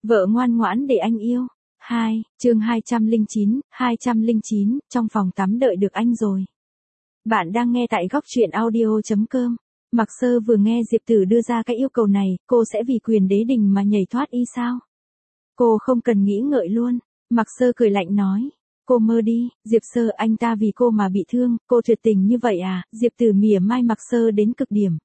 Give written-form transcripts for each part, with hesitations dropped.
Vợ ngoan ngoãn để anh yêu. 2, chương 209, trong phòng tắm đợi được anh rồi. Bạn đang nghe tại góc truyện audio.com. Mạc Sơ vừa nghe Diệp Tử đưa ra cái yêu cầu này, cô sẽ vì quyền đế đình mà nhảy thoát y sao? Cô không cần nghĩ ngợi luôn. Mạc Sơ cười lạnh nói. Cô mơ đi, Diệp Sơ, anh ta vì cô mà bị thương, cô tuyệt tình như vậy à? Diệp Tử mỉa mai Mạc Sơ đến cực điểm.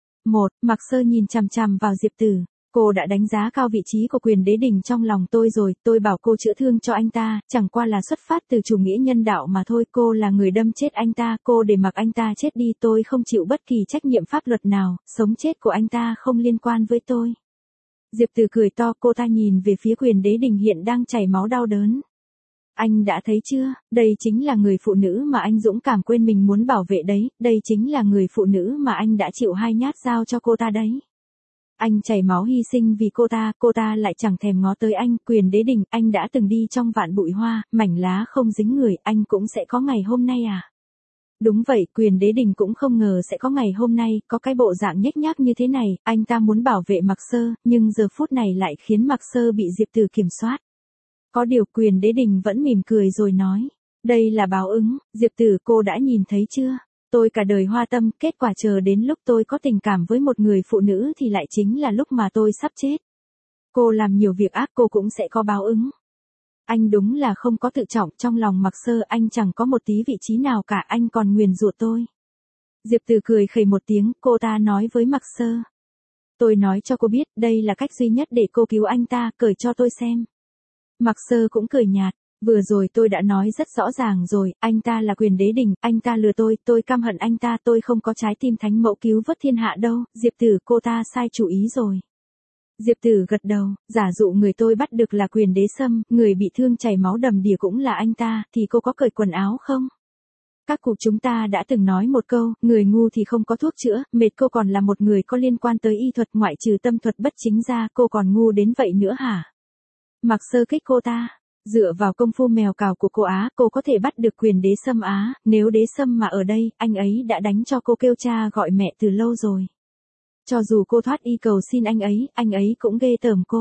Mạc Sơ nhìn chằm chằm vào Diệp Tử. Cô đã đánh giá cao vị trí của quyền đế đình trong lòng tôi rồi, tôi bảo cô chữa thương cho anh ta, chẳng qua là xuất phát từ chủ nghĩa nhân đạo mà thôi, cô là người đâm chết anh ta, cô để mặc anh ta chết đi, tôi không chịu bất kỳ trách nhiệm pháp luật nào, sống chết của anh ta không liên quan với tôi. Diệp Tử cười to, cô ta nhìn về phía quyền đế đình hiện đang chảy máu đau đớn. Anh đã thấy chưa, đây chính là người phụ nữ mà anh dũng cảm quên mình muốn bảo vệ đấy, đây chính là người phụ nữ mà anh đã chịu 2 nhát dao cho cô ta đấy. Anh chảy máu hy sinh vì cô ta lại chẳng thèm ngó tới anh, quyền đế đình, anh đã từng đi trong vạn bụi hoa, mảnh lá không dính người, anh cũng sẽ có ngày hôm nay à? Đúng vậy, quyền đế đình cũng không ngờ sẽ có ngày hôm nay, có cái bộ dạng nhếch nhác như thế này, anh ta muốn bảo vệ Mạc Sơ, nhưng giờ phút này lại khiến Mạc Sơ bị Diệp Tử kiểm soát. Có điều quyền đế đình vẫn mỉm cười rồi nói, đây là báo ứng, Diệp Tử cô đã nhìn thấy chưa? Tôi cả đời hoa tâm, kết quả chờ đến lúc tôi có tình cảm với một người phụ nữ thì lại chính là lúc mà tôi sắp chết. Cô làm nhiều việc ác cô cũng sẽ có báo ứng. Anh đúng là không có tự trọng, trong lòng Mạc Sơ anh chẳng có một tí vị trí nào cả, anh còn nguyền rủa tôi. Diệp Tử cười khẩy một tiếng, cô ta nói với Mạc Sơ. Tôi nói cho cô biết, đây là cách duy nhất để cô cứu anh ta, cởi cho tôi xem. Mạc Sơ cũng cười nhạt. Vừa rồi tôi đã nói rất rõ ràng rồi, anh ta là quyền đế đình, anh ta lừa tôi căm hận anh ta, tôi không có trái tim thánh mẫu cứu vớt thiên hạ đâu, Diệp Tử cô ta sai chủ ý rồi. Diệp Tử gật đầu, giả dụ người tôi bắt được là quyền đế sâm, người bị thương chảy máu đầm đìa cũng là anh ta, thì cô có cởi quần áo không? Các cụ chúng ta đã từng nói một câu, người ngu thì không có thuốc chữa, mệt cô còn là một người có liên quan tới y thuật ngoại trừ tâm thuật bất chính ra, cô còn ngu đến vậy nữa hả? Mạc Sơ kích cô ta. Dựa vào công phu mèo cào của cô Á, cô có thể bắt được quyền đế sâm Á, nếu đế sâm mà ở đây, anh ấy đã đánh cho cô kêu cha gọi mẹ từ lâu rồi. Cho dù cô thoát y cầu xin anh ấy cũng ghê tởm cô.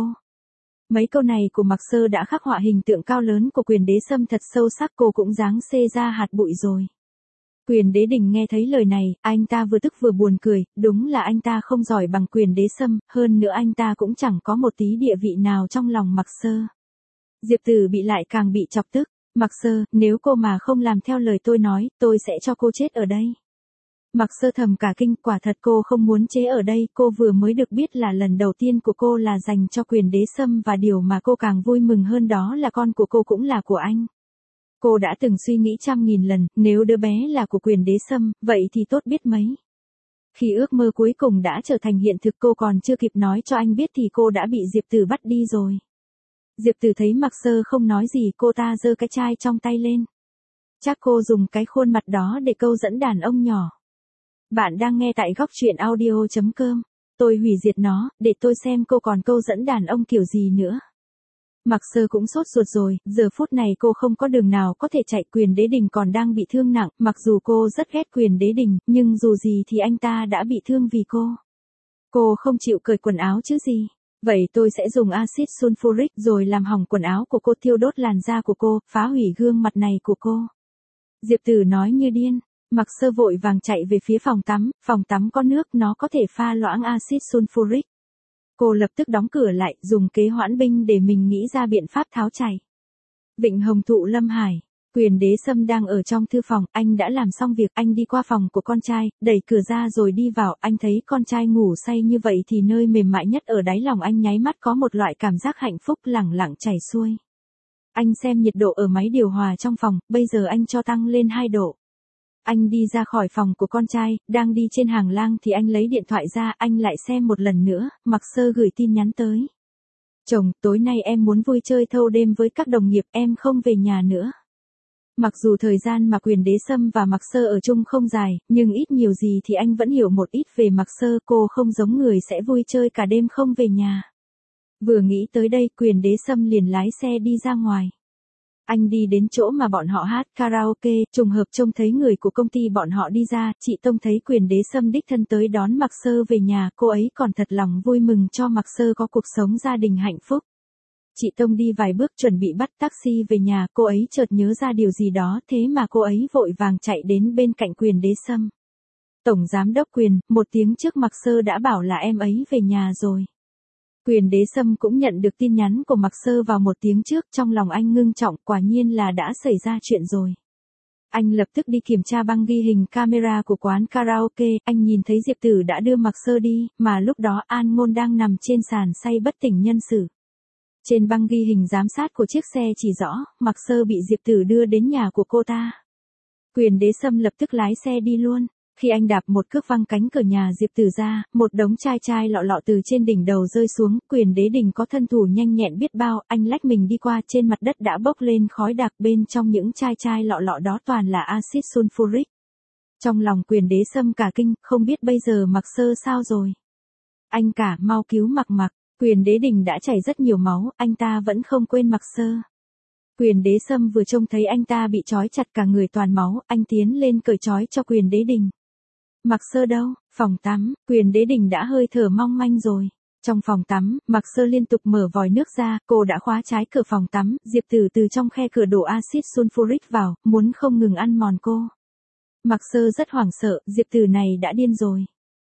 Mấy câu này của Mạc Sơ đã khắc họa hình tượng cao lớn của quyền đế sâm thật sâu sắc, cô cũng dáng xê ra hạt bụi rồi. Quyền đế đình nghe thấy lời này, anh ta vừa tức vừa buồn cười, đúng là anh ta không giỏi bằng quyền đế sâm, hơn nữa anh ta cũng chẳng có một tí địa vị nào trong lòng Mạc Sơ. Diệp Tử bị lại càng bị chọc tức, Mạc Sơ, nếu cô mà không làm theo lời tôi nói, tôi sẽ cho cô chết ở đây. Mạc Sơ thầm cả kinh, quả thật cô không muốn chế ở đây, cô vừa mới được biết là lần đầu tiên của cô là dành cho quyền đế sâm và điều mà cô càng vui mừng hơn đó là con của cô cũng là của anh. Cô đã từng suy nghĩ 100.000 lần, nếu đứa bé là của quyền đế sâm, vậy thì tốt biết mấy. Khi ước mơ cuối cùng đã trở thành hiện thực cô còn chưa kịp nói cho anh biết thì cô đã bị Diệp Tử bắt đi rồi. Diệp Tử thấy Mạc Sơ không nói gì, cô ta giơ cái chai trong tay lên. Chắc cô dùng cái khuôn mặt đó để câu dẫn đàn ông nhỏ. Bạn đang nghe tại góc truyện audio.com. Tôi hủy diệt nó, để tôi xem cô còn câu dẫn đàn ông kiểu gì nữa. Mạc Sơ cũng sốt ruột rồi, giờ phút này cô không có đường nào có thể chạy, quyền đế đình còn đang bị thương nặng, mặc dù cô rất ghét quyền đế đình, nhưng dù gì thì anh ta đã bị thương vì cô. Cô không chịu cởi quần áo chứ gì. Vậy tôi sẽ dùng axit sulfuric rồi làm hỏng quần áo của cô, thiêu đốt làn da của cô, phá hủy gương mặt này của cô. Diệp Tử nói như điên. Mạc Sơ vội vàng chạy về phía phòng tắm có nước, nó có thể pha loãng axit sulfuric. Cô lập tức đóng cửa lại, dùng kế hoãn binh để mình nghĩ ra biện pháp tháo chạy. Vịnh Hồng Thụ Lâm Hải. Quyền đế sâm đang ở trong thư phòng, anh đã làm xong việc, anh đi qua phòng của con trai, đẩy cửa ra rồi đi vào, anh thấy con trai ngủ say như vậy thì nơi mềm mại nhất ở đáy lòng anh nháy mắt có một loại cảm giác hạnh phúc lẳng lặng chảy xuôi. Anh xem nhiệt độ ở máy điều hòa trong phòng, bây giờ anh cho tăng lên 2 độ. Anh đi ra khỏi phòng của con trai, đang đi trên hành lang thì anh lấy điện thoại ra, anh lại xem một lần nữa, Mạc Sơ gửi tin nhắn tới. Chồng, tối nay em muốn vui chơi thâu đêm với các đồng nghiệp, em không về nhà nữa. Mặc dù thời gian mà quyền đế sâm và Mạc Sơ ở chung không dài, nhưng ít nhiều gì thì anh vẫn hiểu một ít về Mạc Sơ, cô không giống người sẽ vui chơi cả đêm không về nhà. Vừa nghĩ tới đây, quyền đế sâm liền lái xe đi ra ngoài. Anh đi đến chỗ mà bọn họ hát karaoke, trùng hợp trông thấy người của công ty bọn họ đi ra, chị Tông thấy quyền đế sâm đích thân tới đón Mạc Sơ về nhà, cô ấy còn thật lòng vui mừng cho Mạc Sơ có cuộc sống gia đình hạnh phúc. Chị Tông đi vài bước chuẩn bị bắt taxi về nhà, cô ấy chợt nhớ ra điều gì đó, thế mà cô ấy vội vàng chạy đến bên cạnh Quyền Đế Sâm. Tổng giám đốc Quyền, một tiếng trước Mạc Sơ đã bảo là em ấy về nhà rồi. Quyền Đế Sâm cũng nhận được tin nhắn của Mạc Sơ vào một tiếng trước, trong lòng anh ngưng trọng, quả nhiên là đã xảy ra chuyện rồi. Anh lập tức đi kiểm tra băng ghi hình camera của quán karaoke, anh nhìn thấy Diệp Tử đã đưa Mạc Sơ đi, mà lúc đó An Ngôn đang nằm trên sàn say bất tỉnh nhân sự. Trên băng ghi hình giám sát của chiếc xe chỉ rõ, Mạc Sơ bị Diệp Tử đưa đến nhà của cô ta. Quyền Đế Sâm lập tức lái xe đi luôn. Khi anh đạp một cước văng cánh cửa nhà Diệp Tử ra, một đống chai lọ lọ từ trên đỉnh đầu rơi xuống, Quyền Đế Đình có thân thủ nhanh nhẹn biết bao, anh lách mình đi qua, trên mặt đất đã bốc lên khói đặc, bên trong những chai lọ lọ đó toàn là axit sulfuric. Trong lòng Quyền Đế Sâm cả kinh, không biết bây giờ Mạc Sơ sao rồi. Anh cả, mau cứu Mặc. Quyền Đế Đình đã chảy rất nhiều máu, anh ta vẫn không quên Mạc Sơ. Quyền Đế Sâm vừa trông thấy anh ta bị trói chặt cả người toàn máu, anh tiến lên cởi trói cho Quyền Đế Đình. Mạc Sơ đâu? Phòng tắm, Quyền Đế Đình đã hơi thở mong manh rồi. Trong phòng tắm, Mạc Sơ liên tục mở vòi nước ra, cô đã khóa trái cửa phòng tắm, Diệp Tử từ trong khe cửa đổ axit sulfuric vào, muốn không ngừng ăn mòn cô. Mạc Sơ rất hoảng sợ, Diệp Tử này đã điên rồi.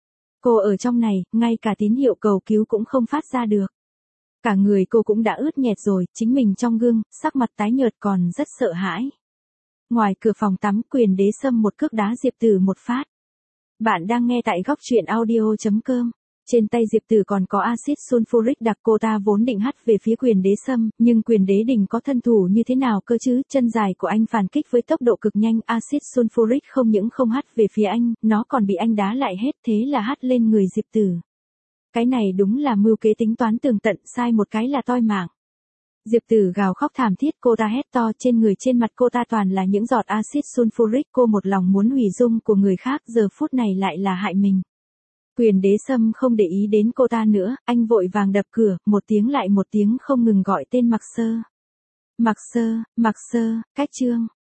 Cô ở trong này, ngay cả tín hiệu cầu cứu cũng không phát ra được. Cả người cô cũng đã ướt nhẹp rồi, chính mình trong gương, sắc mặt tái nhợt còn rất sợ hãi. Ngoài cửa phòng tắm, Quyền Đế Sâm một cước đá Diệp Tử một phát. Bạn đang nghe tại góc truyện audio.com. Trên tay Diệp Tử còn có axit sulfuric đặc, cô ta vốn định hắt về phía Quyền Đế Sâm, nhưng Quyền Đế Đình có thân thủ như thế nào cơ chứ, chân dài của anh phản kích với tốc độ cực nhanh, axit sulfuric không những không hắt về phía anh, nó còn bị anh đá lại hết, thế là hắt lên người Diệp Tử. Cái này đúng là mưu kế tính toán tường tận, sai một cái là toi mạng. Diệp Tử gào khóc thảm thiết, cô ta hét to, trên người trên mặt cô ta toàn là những giọt axit sulfuric, cô một lòng muốn hủy dung của người khác, giờ phút này lại là hại mình. Quyền Đế Sâm không để ý đến cô ta nữa, anh vội vàng đập cửa, một tiếng lại một tiếng không ngừng gọi tên Mạc Sơ. Mạc Sơ, cách Trương.